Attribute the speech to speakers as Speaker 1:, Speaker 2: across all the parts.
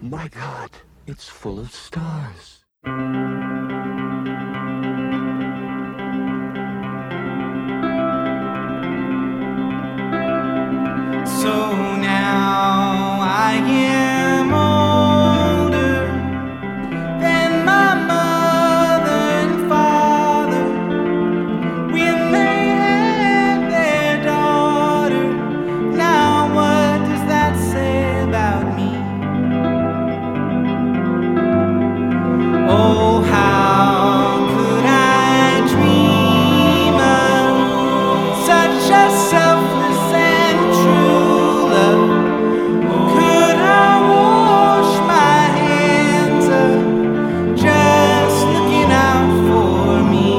Speaker 1: My God, it's full of stars.
Speaker 2: So now I am older than my mother and father when they had their daughter. Now what does that say about me? Oh, how could I dream of such a selfless and true love? Could I wash my hands of just looking out for me?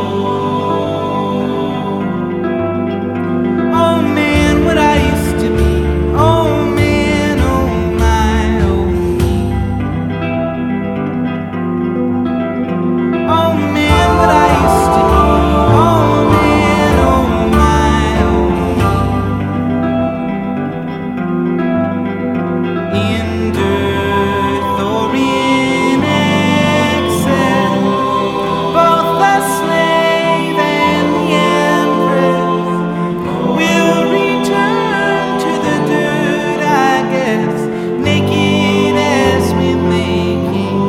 Speaker 2: Oh man, what I used to be. Oh man, oh my, oh me. Oh man, what I used to be. Oh man, oh my, oh me. In dearth or in excess, both the slave and the empress will return to the dirt, I guess, naked as we make it.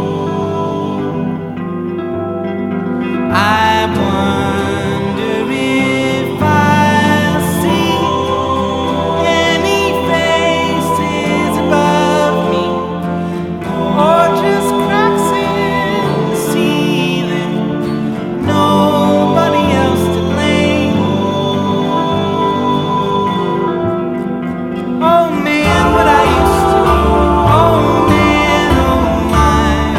Speaker 2: I wonder if I'll see any faces above me, or just cracks in the ceiling, nobody else to blame. Oh man, what I used to be. Oh man, oh my,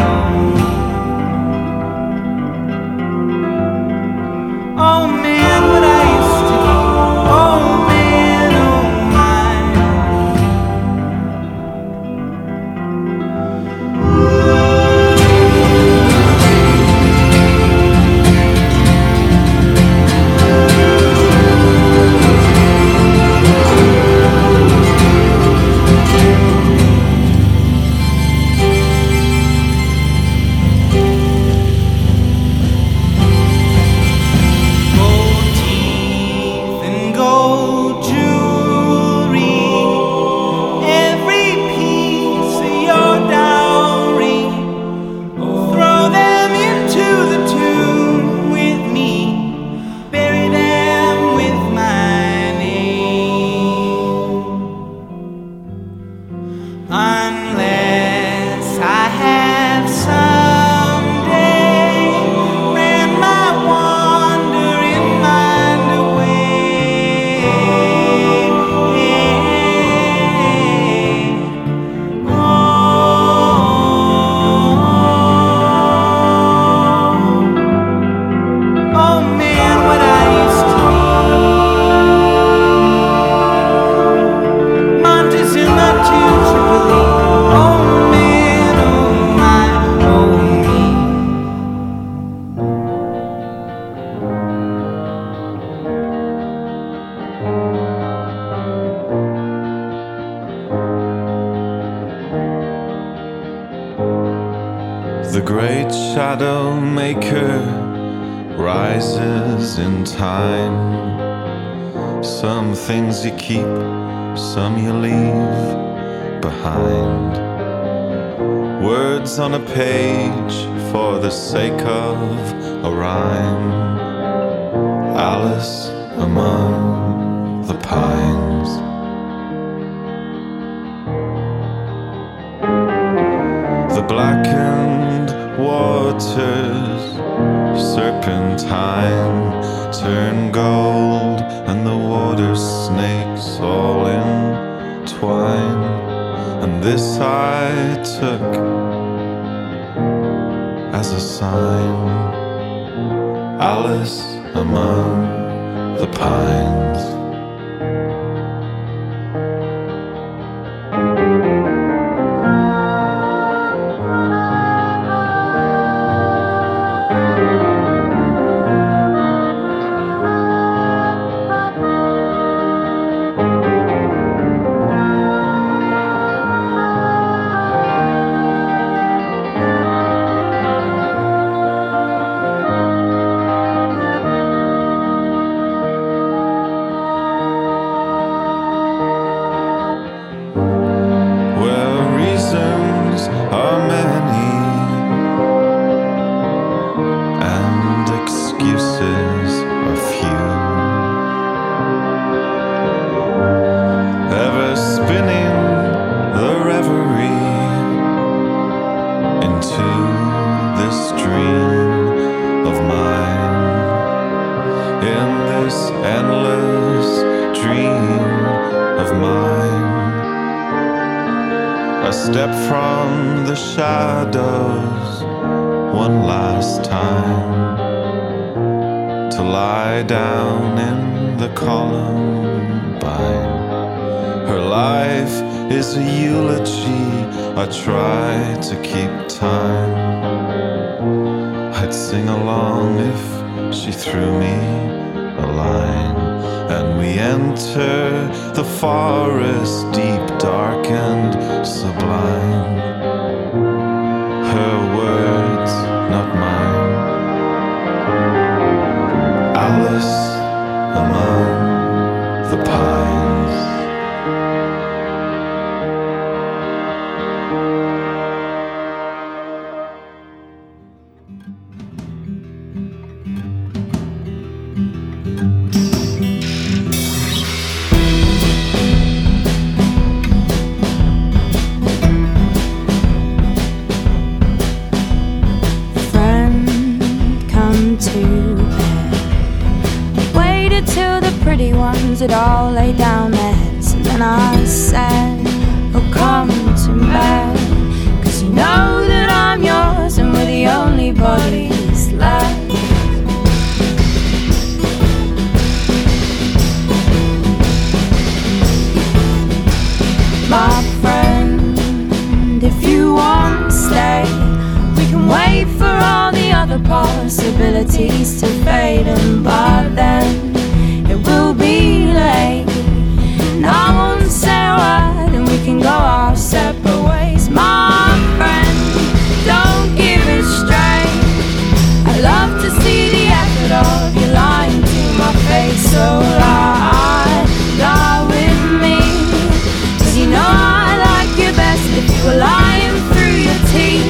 Speaker 2: oh. Oh man, what I used to be. Oh man, oh my. Gold teeth and gold jewelry, every piece of your dowry. Throw them into the tomb with me, bury them with my name. Unless I have someday ran my wandering mind away. Oh man, what I used to be. Montezuma to Tripoli. Oh man, oh my, oh me.
Speaker 3: The great shadow maker rises in time. Some things you keep, some you leave behind. Words on a page for the sake of a rhyme. Alice among the pines. The blackened waters, serpentine, turn gold, and the water snakes all entwine. And this I took as a sign. Alice among the pines. excuses are few. Ever spinning the reverie into this dream of mine, in this endless dream of mine. I step from the shadows one last time to lie down in the Columbine. Her life is a eulogy. I try to keep time. I'd sing along if she threw me a line. And we enter the forest, deep, dark and sublime. Her words, not mine. Alice among the pines.
Speaker 4: Had all lay down their heads, and then I said, oh, come to bed, 'cause you know that I'm yours and we're the only bodies left. My friend, if you want to stay, we can wait for all the other possibilities to fade, and by then it will be late, and I won't say a word, and we can go our separate ways. My friend, don't give it straight. I love to see the effort of you lying to my face, so lie with me, 'cause you know I like you best if you were lying through your teeth.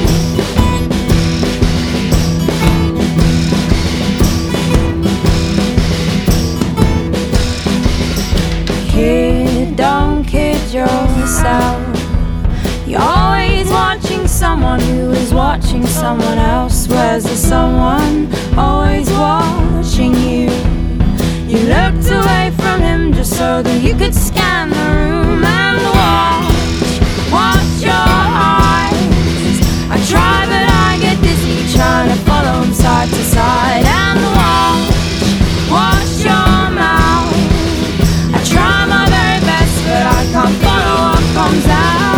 Speaker 4: Kid, don't kid yourself. You're always watching someone who is watching someone else. Where's the someone always watching you? You looked away from him just so that you could scan the room and watch your eyes. I try but I get dizzy trying to follow him side to side, and watch your mouth. I try my very best, but I can't follow what comes out.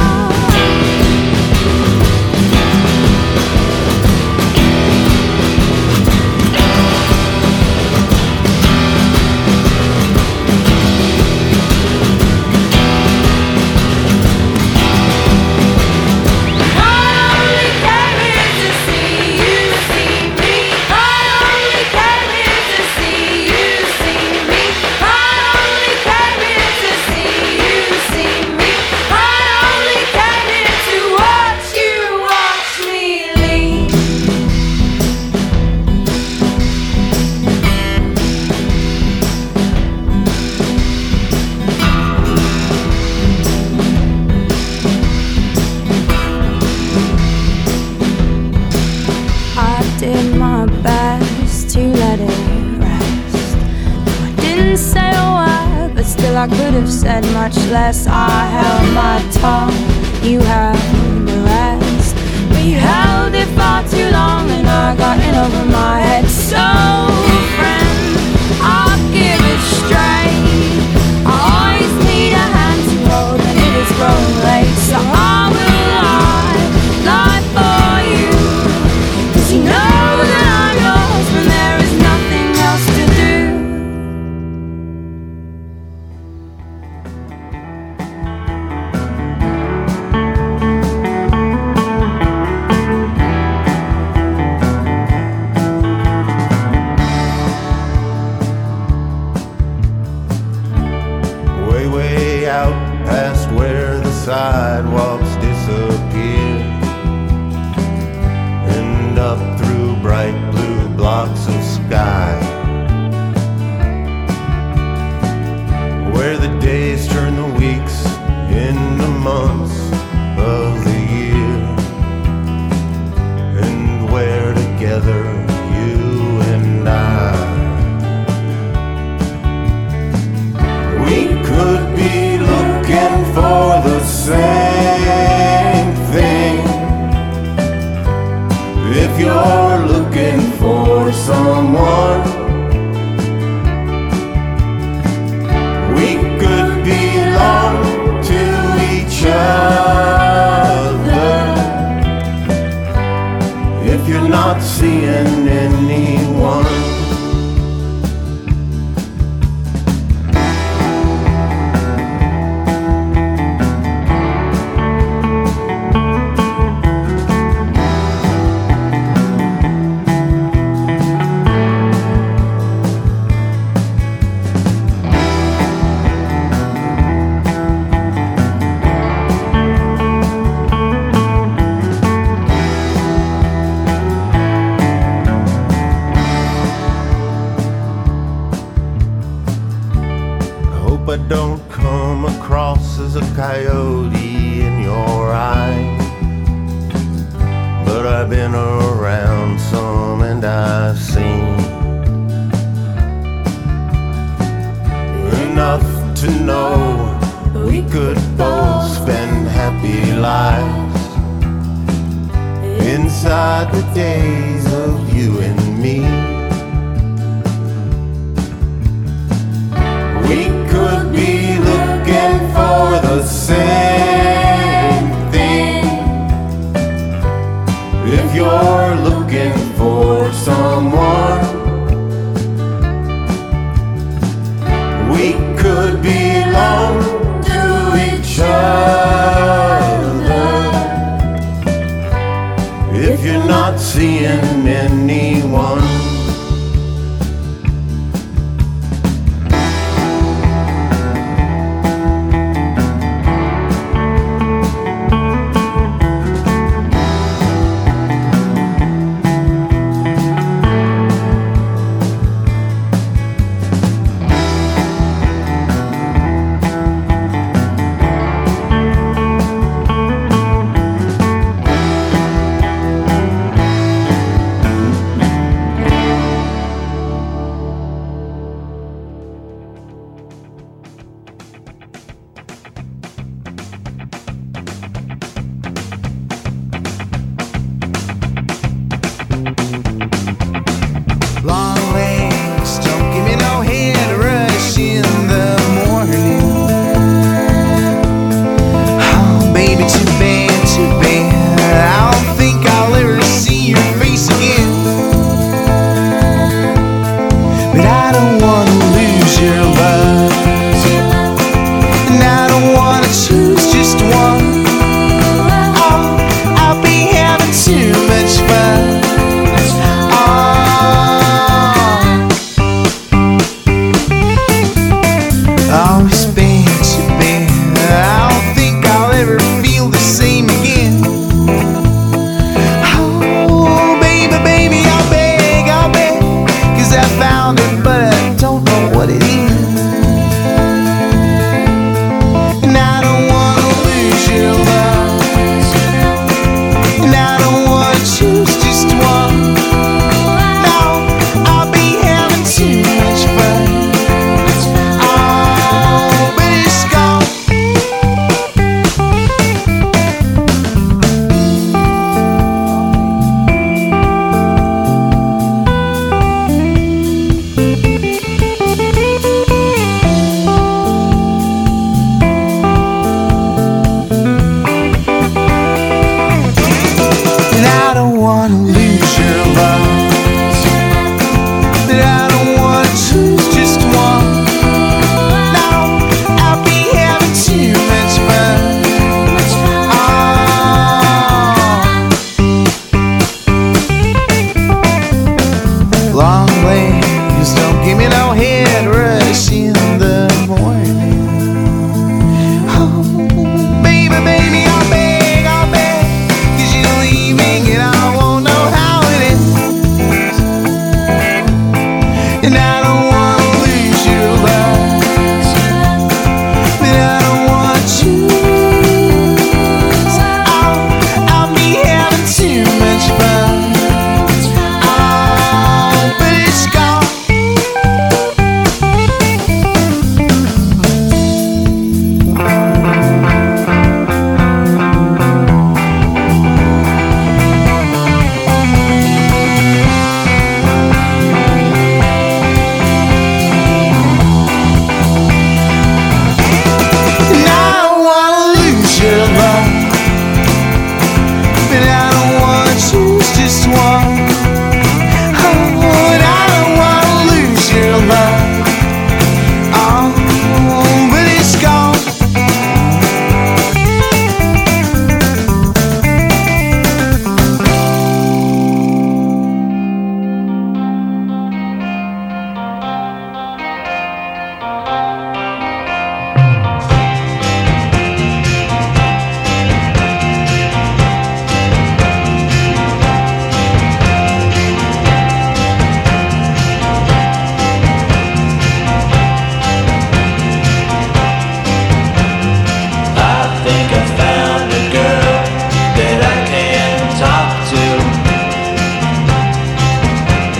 Speaker 4: I could have said much less. I held my tongue, you held the rest, but you held it far too long and I got in over my head. So friend, I'll give it straight. I always need a hand to hold and it is growing late, so I will lie for you, 'cause you know that I'm yours when there is nothing else to do.
Speaker 5: lots of sky, where the days turn the weeks into months of the year, and where together you and I, we could be looking for the same thing. If you're looking for someone, we could belong to each other. If you're not seeing anyone, I don't come across as a coyote in your eyes, but I've been around some and I've seen enough to know we could both spend happy lives inside the days of you and me. We could be looking for the same thing. If you're looking for someone, we could belong to each other. If you're not seeing anyone,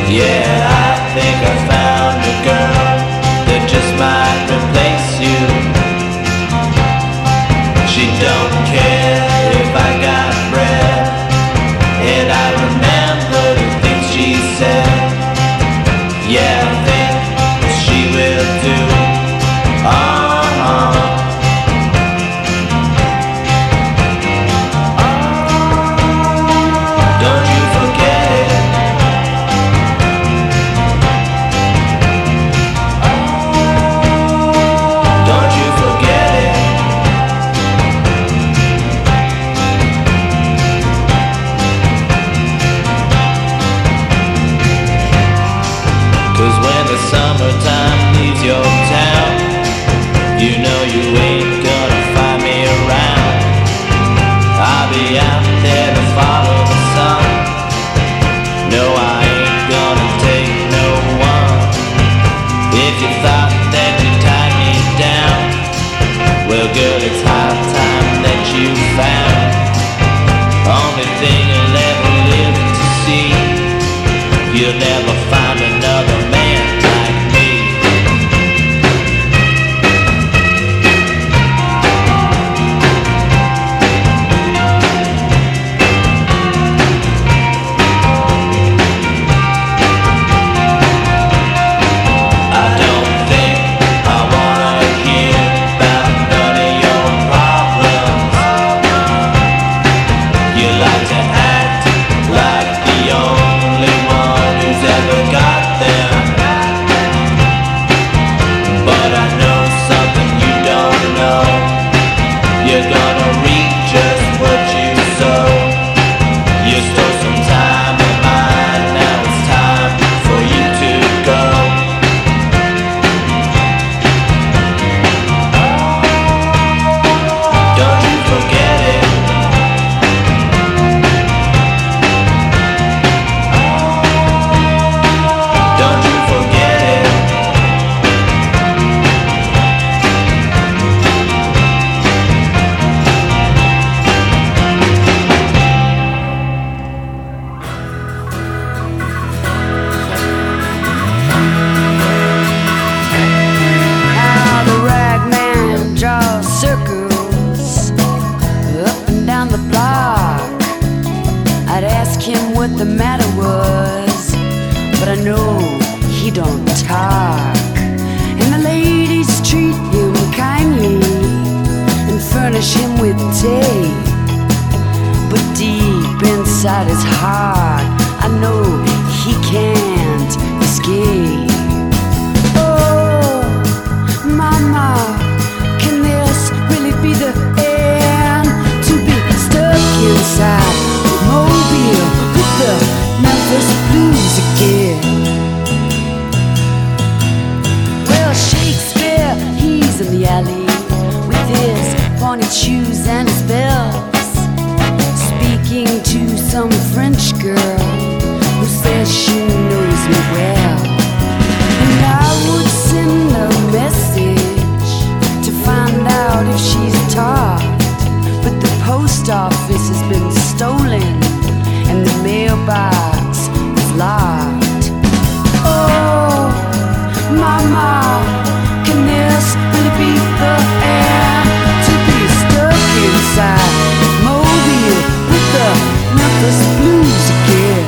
Speaker 2: Yeah, I think I found a girl that just might replace you. She don't care if I got bread, and I remember the things she said. Yeah, I think she will do. Don't you forget it. Don't you forget it. 'Cause when the summertime leaves your town, you know you ain't gonna find me around. I'll be out there to follow the sun. No, I ain't gonna take no one. If you thought that you'd tie me down, well, girl, it's high time that you found. Only thing you'll ever live to see, you'll never find another man like me. I don't think I wanna hear about none of your problems. You like to act like the only one who's ever got them. But I know something you don't know. You're gonna reap just what you sow. You stole some time of mine, now it's time for you to go. Don't you forget it. Don't you forget it.
Speaker 4: Now the rag man draws circles up and down the block. I'd ask him what the matter was, but I know he don't talk. And the ladies treat him kindly and furnish him with tea. But deep inside his heart, I know he can't escape. Oh, mama, can this really be the end? To be stuck inside Mobile with the Memphis blues again. Well, Shakespeare, he's in the alley with his pointed shoes and his bells, speaking to some French girl who says she knows me well. And I would send a message to find out if she's taught, but the post office has been stolen and the mailbox is locked. Oh, mama, can this really be the end? To be stuck inside Mobile with the Memphis blues again.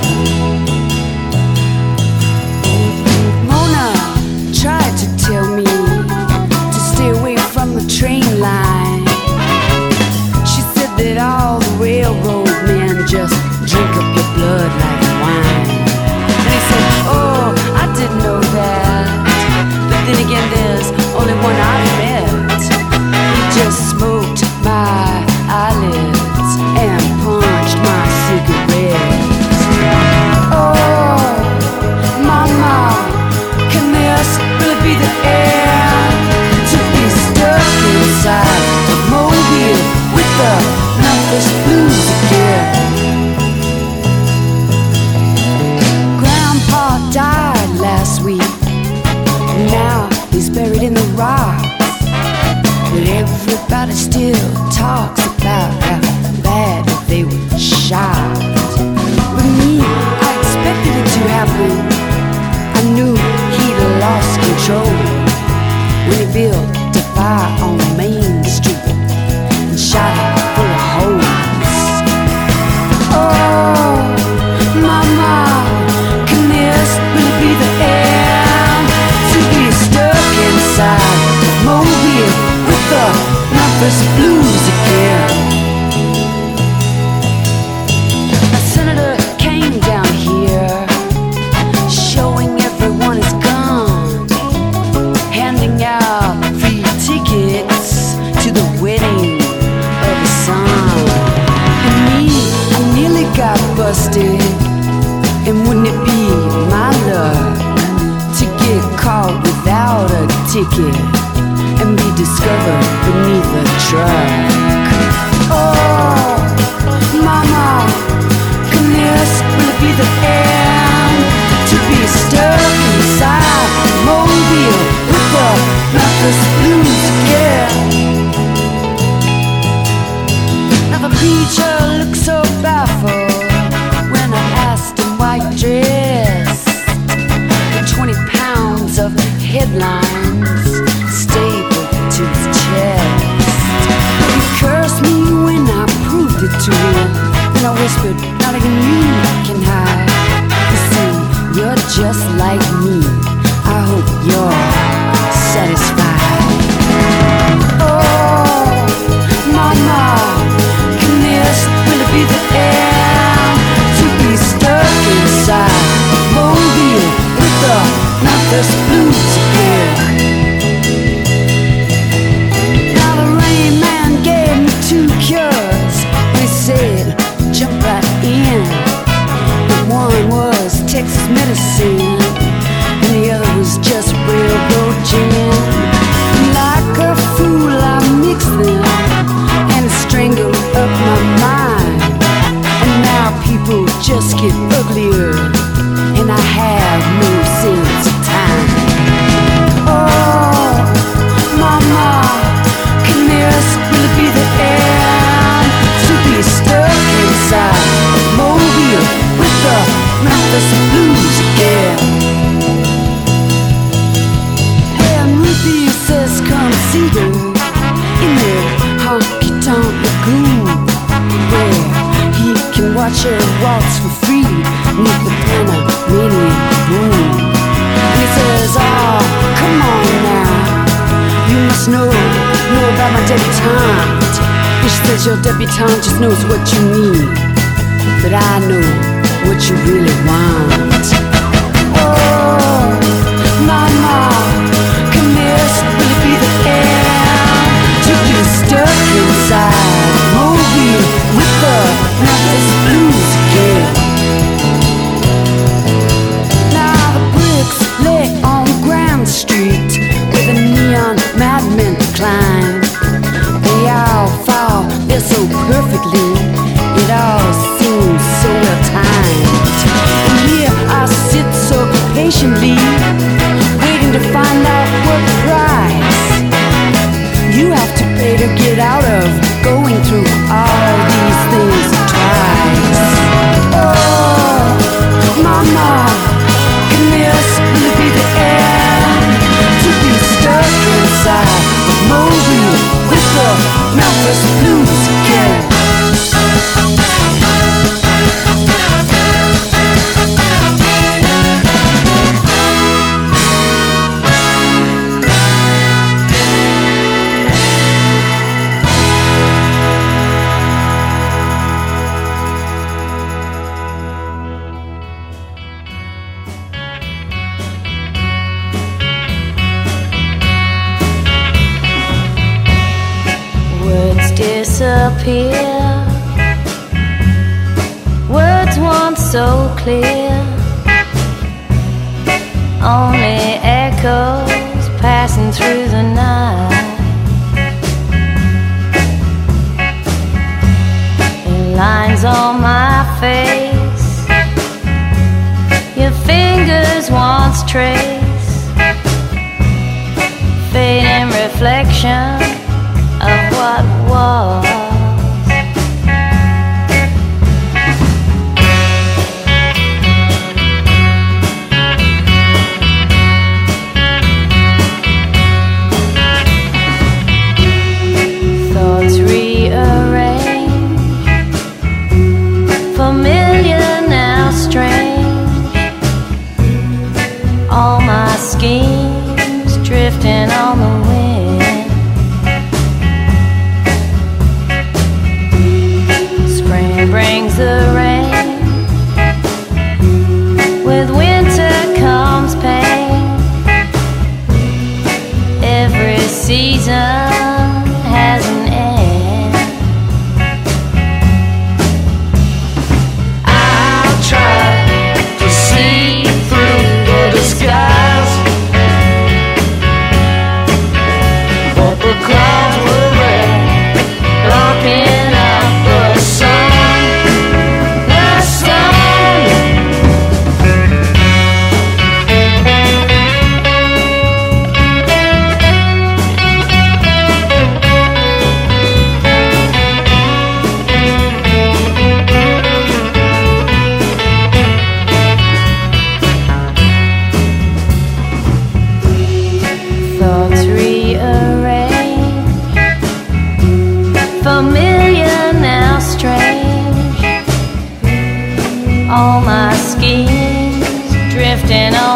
Speaker 4: Mona tried to tell me to stay away from the train line. She said that all the railroad men just drink up your blood like wine. And he said, oh, I didn't know that. But then again, there's only one I met. He just smoked my eyelids and punched my cigarettes. Oh, mama, can this really be the end? To be stuck inside Mobile with the Memphis blues again. Grandpa died last week. Now he's buried in the rocks. But everybody still talks about how bad they were shot. With me, I expected it to happen ticket and be discovered beneath a truck. Oh, mama, can this really be the end? To be stuck inside a mobile with the Memphis Blues again. Now the preacher looked so baffled when I asked him why he dressed with 20 pounds of headlines stapled to his chest. He cursed me when I proved it to him, and I whispered, not even you can hide. You see, you're just like me. I hope you're satisfied. Oh, mama, can this really be the end? To be stuck inside a mobile with the Memphis Blues again. Now the Rain Man gave me 2 cures. He said, jump right in. The one was Texas medicine, and the other was just railroad gin. Like a fool I mixed them and strangled up my mind. And now people just get uglier, and I have no sense of time. Oh, mama, can this really be the end? To be stuck inside a mobile with the Memphis Blues again. When Ruthie says come see them in their honky-tonk lagoon, where he can watch her waltz for free beneath the Panamanian boom. And he says, oh, come on now, you must know about my debutante. And she says, your debutante just knows what you need, but I know what you really want. Oh, mama, can this really be the end? To be stuck inside a mobile with the Memphis Blues again. Now the bricks lay on Grand Street where the neon madmen climb. They all fall there so perfectly, it all seems so well timed. And here I sit so patiently, waiting to find out what price you have to pay to get out of going through all these things twice. Oh, mama, can this really be the end? To be stuck inside a mobile with the Memphis Blues again.
Speaker 6: Disappear. Words once so clear, only echoes passing through the night. The lines on my face, your fingers once trace, fading reflection of what was. Thoughts rearrange, familiar now strange. All my schemes drifting on the wind. Brings the rain, with winter comes pain. Every season has an end. I'll try to see through the disguise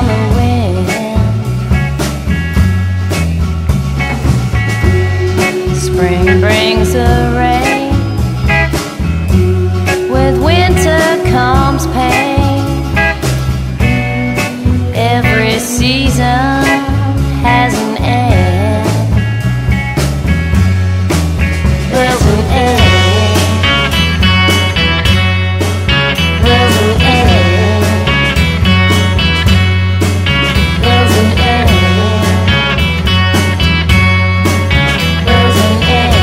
Speaker 6: the wind. Spring brings the rain. With winter comes pain. Every season has an end. There's an end. There's an end. There's an end. There's an end.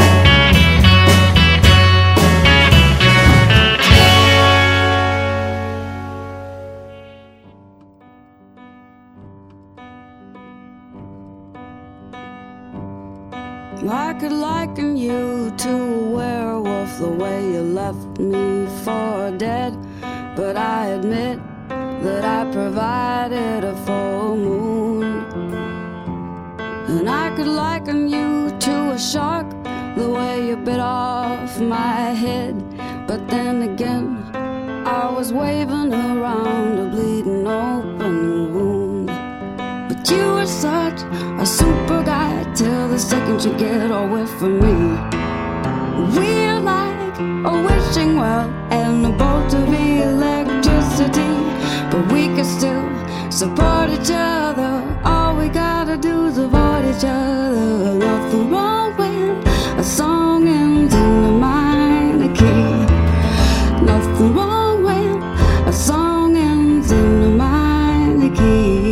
Speaker 4: I could liken you to a werewolf, the way you left me for dead. But I admit that I provided a full moon. And I could liken you to a shark, the way you bit off my head. But then again, I was waving around a bleeding open wound. But you were such a super guy till the second you get away from me. We're like a wishing well and a bolt of electricity, but we can still support each other. All we gotta do is avoid each other. Nothing wrong when a song ends in a minor key. Nothing wrong when a song ends in a minor key.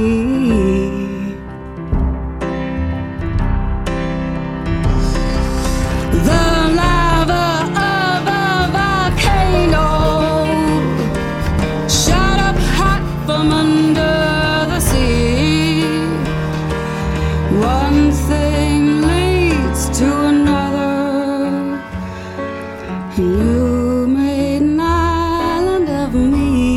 Speaker 4: You made an island of me.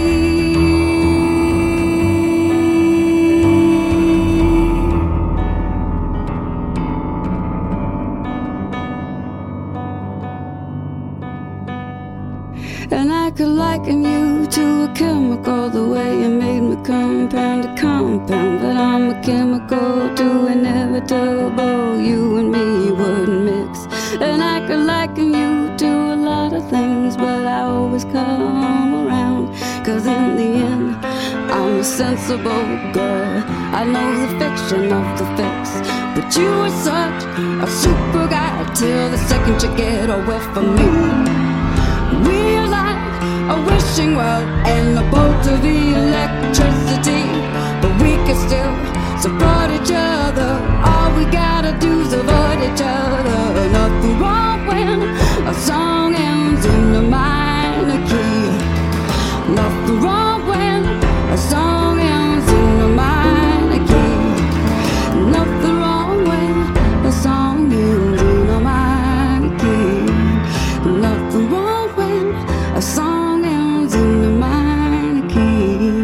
Speaker 4: And I could liken you to a chemical, the way you made me compound to compound. But I'm a chemical too inevitable. You and me wouldn't mix. And I could liken you to a lot of things, but I always come around. Cause in the end, I'm a sensible girl. I know the fiction of the fix. But you are such a super guy till the second you get away from me. We're like a wishing well and a bolt of electricity, but we can still support each other. All we gotta do is avoid each other. Nothing wrong when a song ends in a minor key. Nothing wrong when a song ends in a minor key. Nothing wrong when a song ends in a minor key. Nothing wrong when a song ends in a minor key.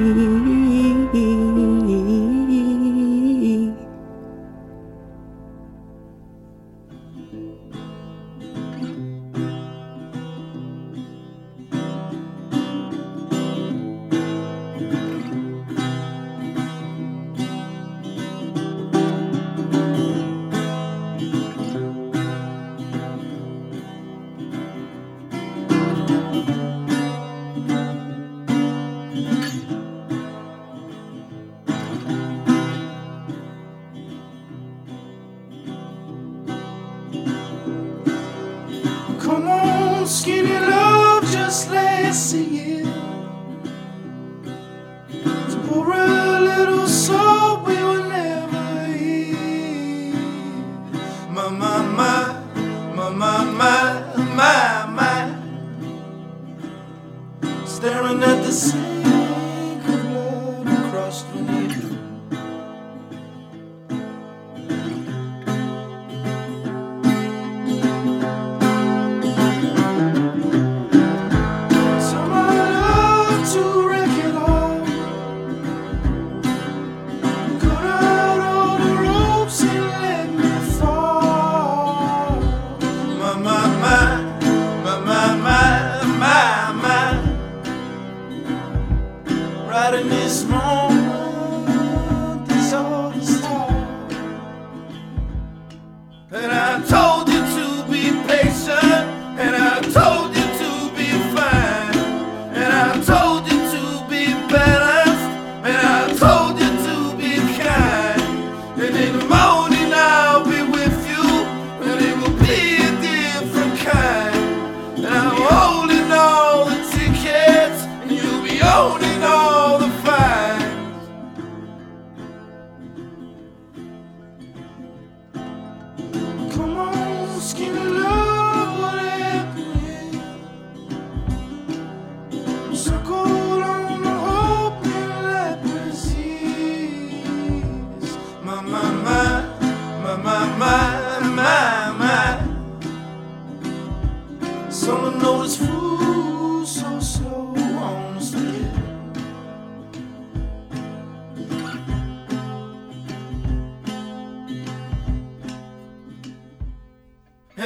Speaker 7: Come on, skinny love, just let's sing it. To pour a little soul we will never hear. My, my, my, my, my, my, my, my. Staring at the sink of blood across the knee. Right in this moment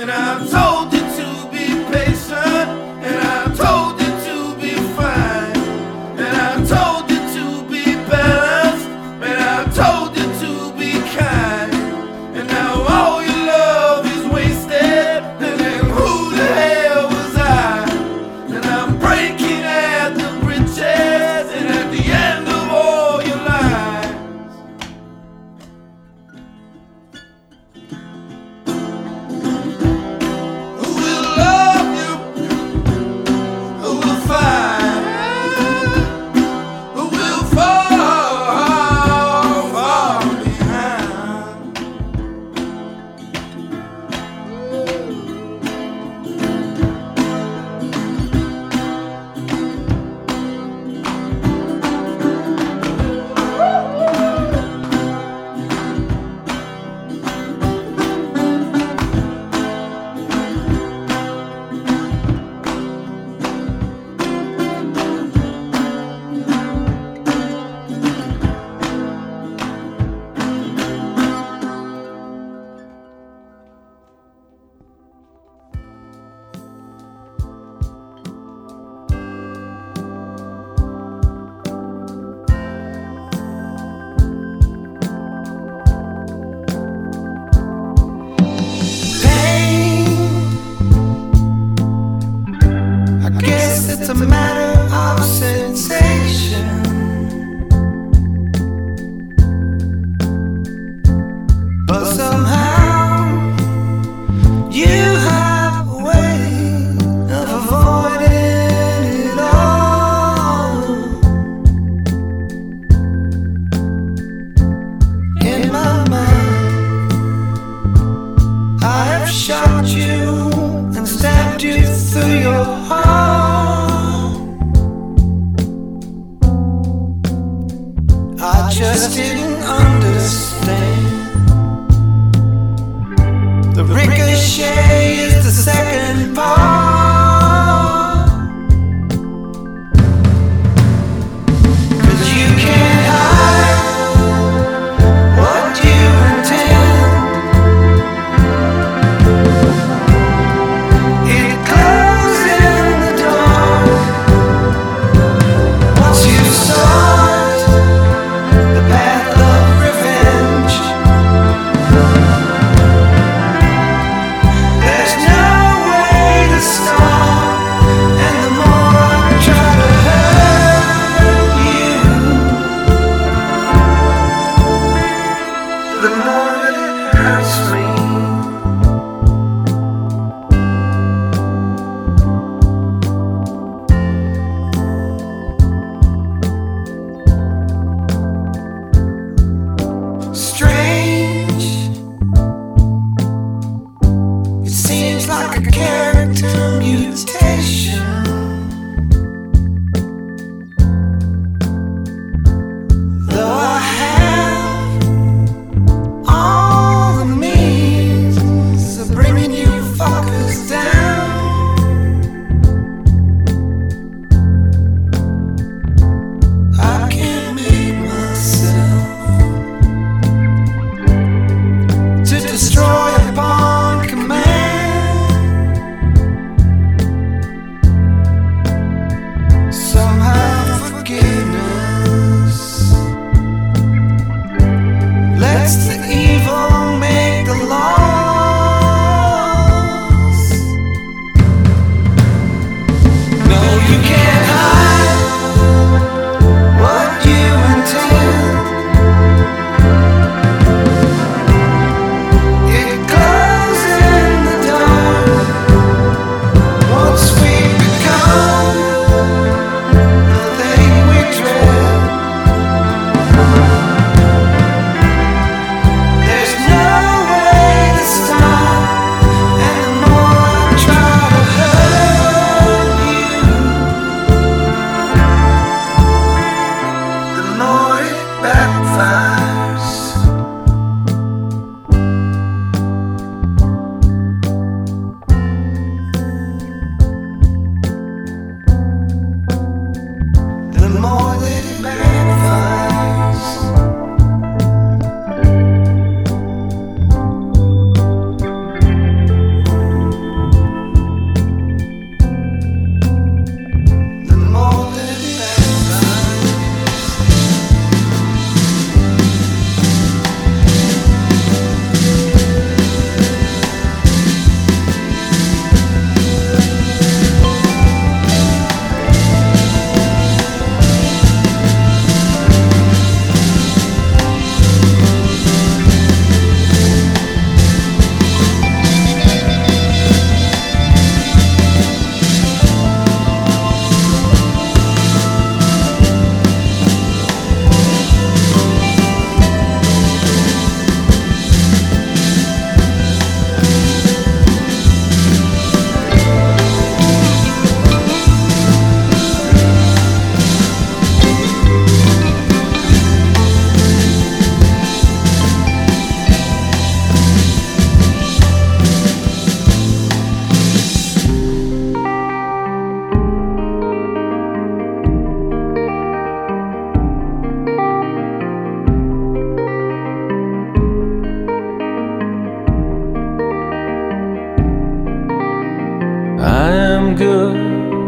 Speaker 7: And I'm told you to be patient, and I'm told you to be fine, and I'm told you to be balanced, and I'm told you to be kind. And now all your love is wasted, and then who the hell was I? And I'm breaking at the bridges, and at the end of all your lies. Who will love you? Who will find? Who will fall behind? I guess it's a matter of sensation. But somehow you have a way of avoiding it all. In my mind, I have shot you and stabbed you through your heart. I just didn't understand. The ricochet is the second part. 'Cause you can't hide what you intend. It glows in the dark. Once you start the path of revenge, there's no way to stop.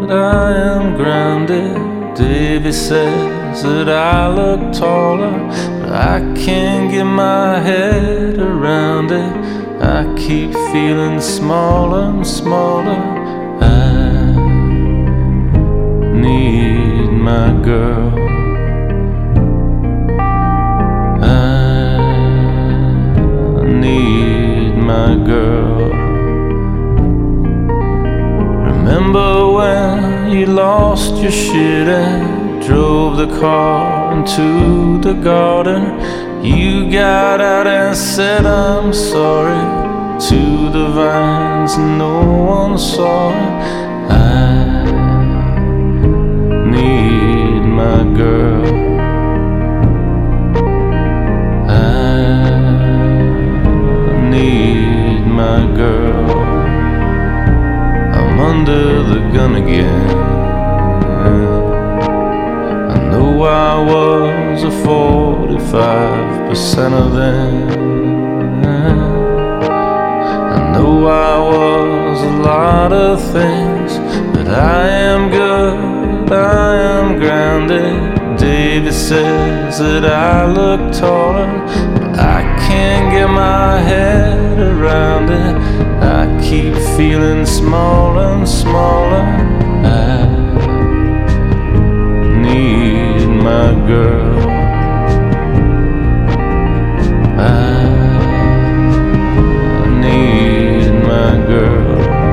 Speaker 3: I am grounded. Davy says that I look taller, but I can't get my head around it. I keep feeling smaller and smaller. I need my girl. I need my girl. Remember when you lost your shit and drove the car into the garden? You got out and said I'm sorry to the vines, no one saw it. I need my girl. I need my girl. I'm under the gun again. I know I was a 45% of them. I know I was a lot of things, but I am good, I am grounded. Davy says that I look taller, but I can't get my head around it. I keep feeling smaller and smaller. I need my girl. I need my girl.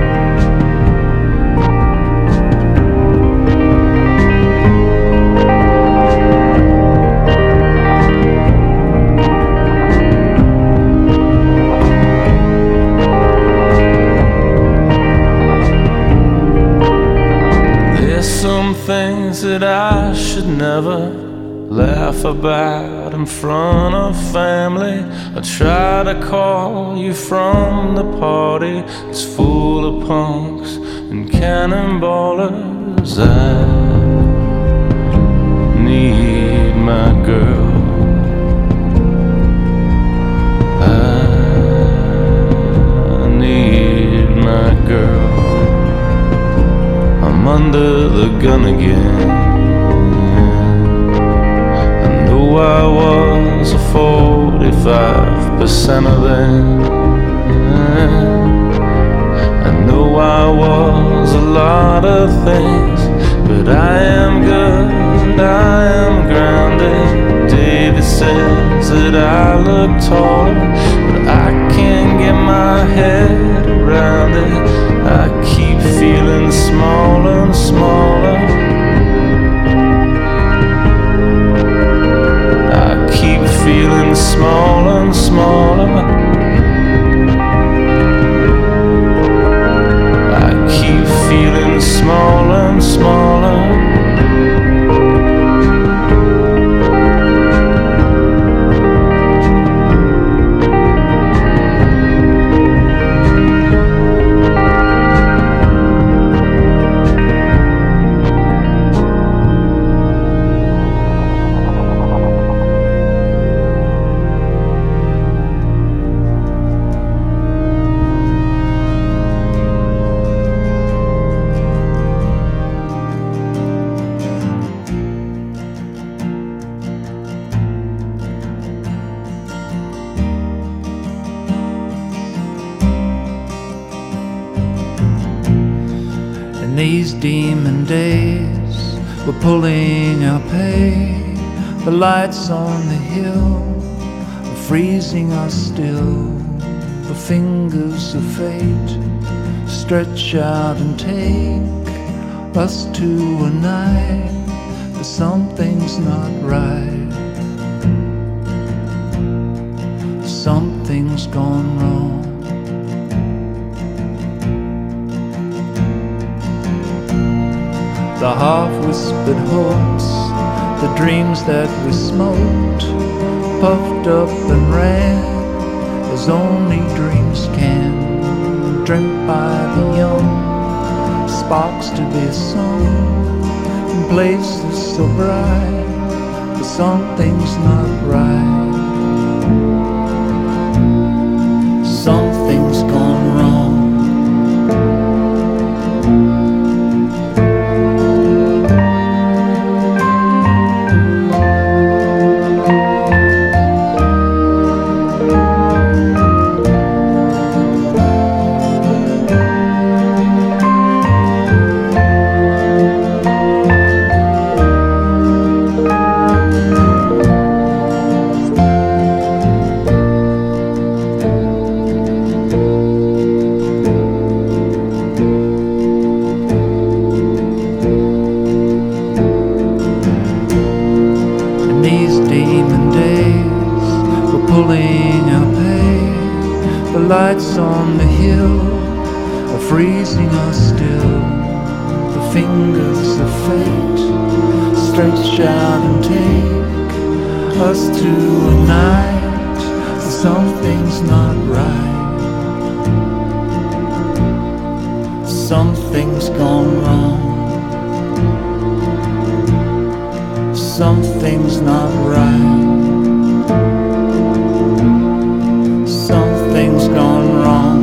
Speaker 3: Things that I should never laugh about in front of family. I try to call you from the party. It's full of punks and cannonballers. I need my girl. I need my girl. I'm under the gun again. I know I was a 45% of them. I know I was a lot of things, but I am good, I am grounded. Davy says that I look taller, but I can't get my head around it. I keep feeling smaller and smaller. I keep feeling smaller and smaller. I keep feeling smaller and smaller.
Speaker 8: These demon days, we're pulling our pay. The lights on the hill are freezing us still. The fingers of fate stretch out and take us to a night, but something's not right. Something's gone wrong. The half-whispered hopes, the dreams that we smoked, puffed up and ran as only dreams can, dreamt by the young, sparks to be sung in places so bright, but something's not right. Something's gone wrong. pulling our pay. The lights on the hill are freezing us still. The fingers of fate stretch out and take us to a night where something's not right. Something's gone wrong. Something's not right. Something's gone wrong.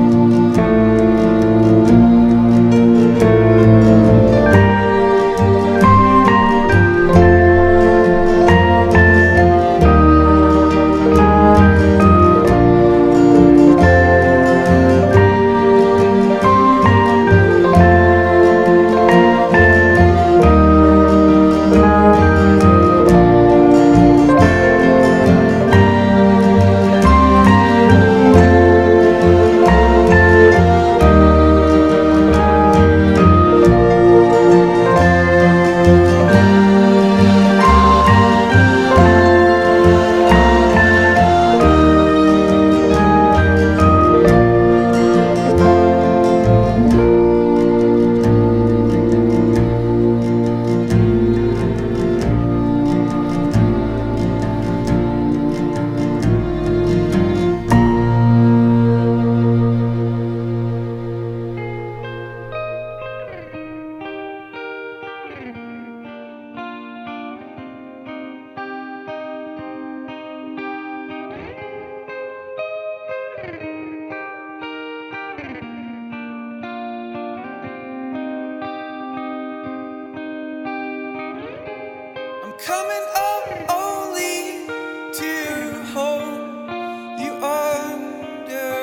Speaker 7: Coming up only to hold you under,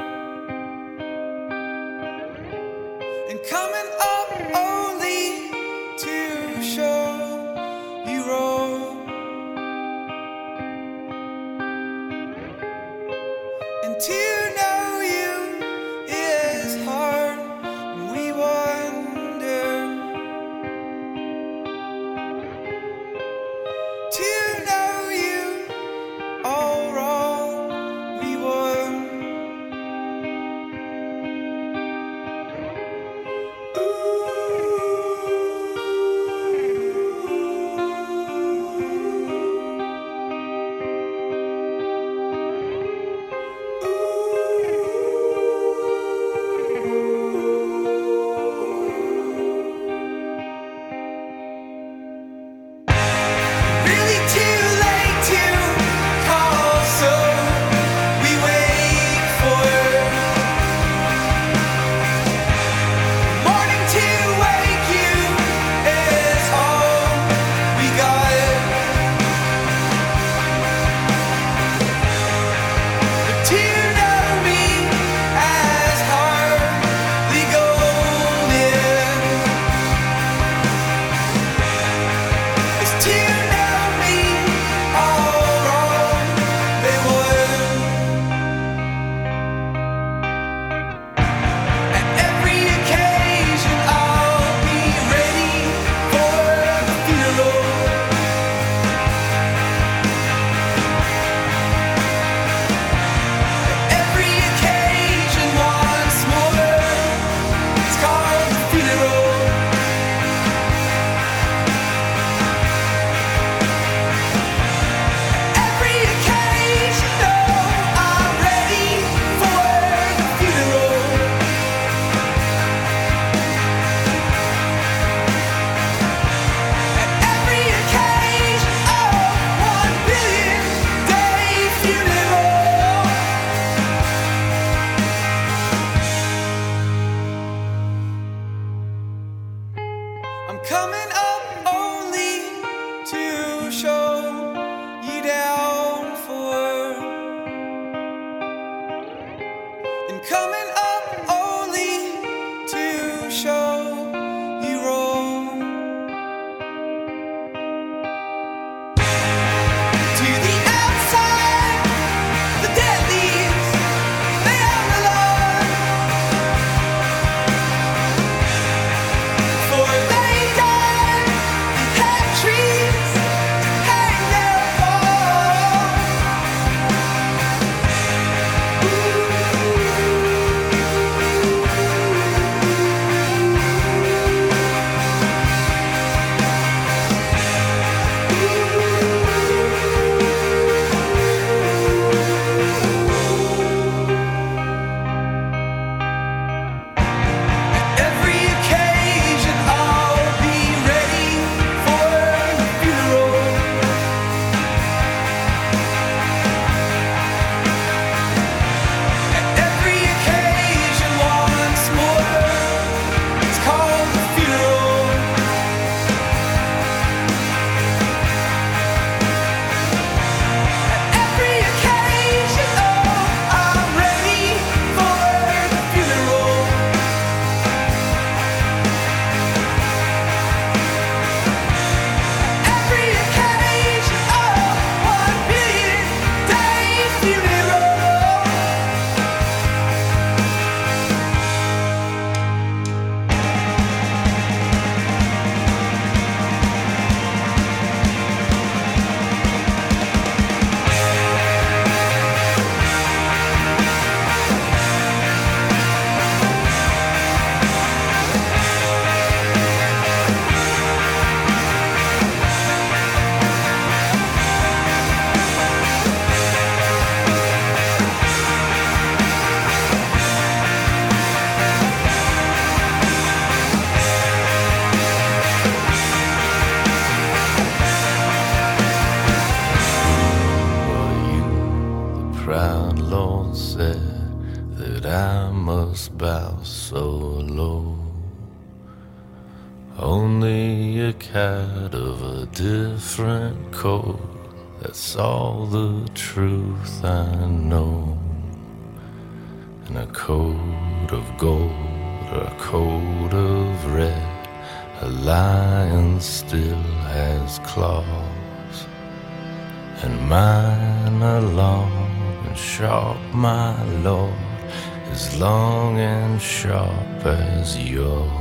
Speaker 7: and coming up only to show you wrong, and to know you is hard, and we wonder. To know you all wrong, we won. Ooh.
Speaker 3: said that I must bow so low. Only a cat of a different coat, that's all the truth I know. In a coat of gold or a coat of red, a lion still has claws, and mine are long and sharp, my lord, as long and sharp as yours.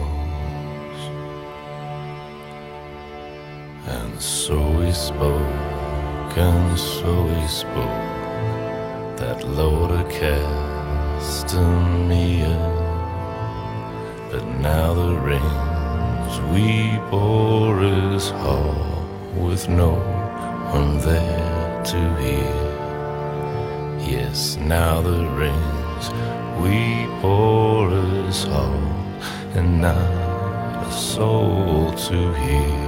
Speaker 3: And so we spoke, and so we spoke, that Lord Castamere. But now the rains we bore is hall, with no one there to hear. Yes, now the rains we bore is hall, and not a soul to hear.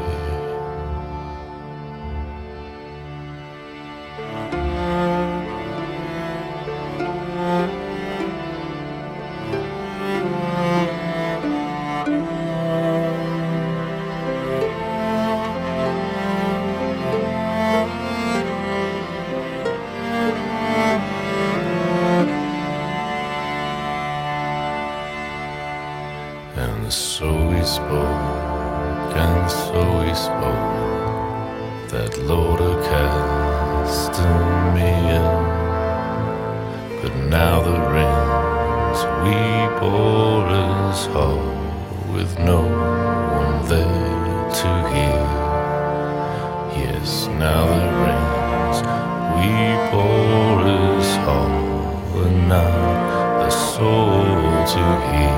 Speaker 3: And so we spoke, and so we spoke, that Lord of Castamere. But now the rains we bore is hall, with no one there to hear. Yes, now the rains we bore is hall, and not a soul to hear.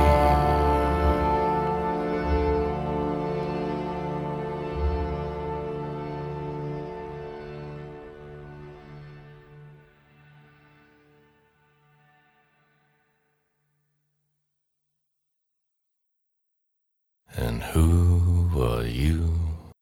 Speaker 3: And who are you?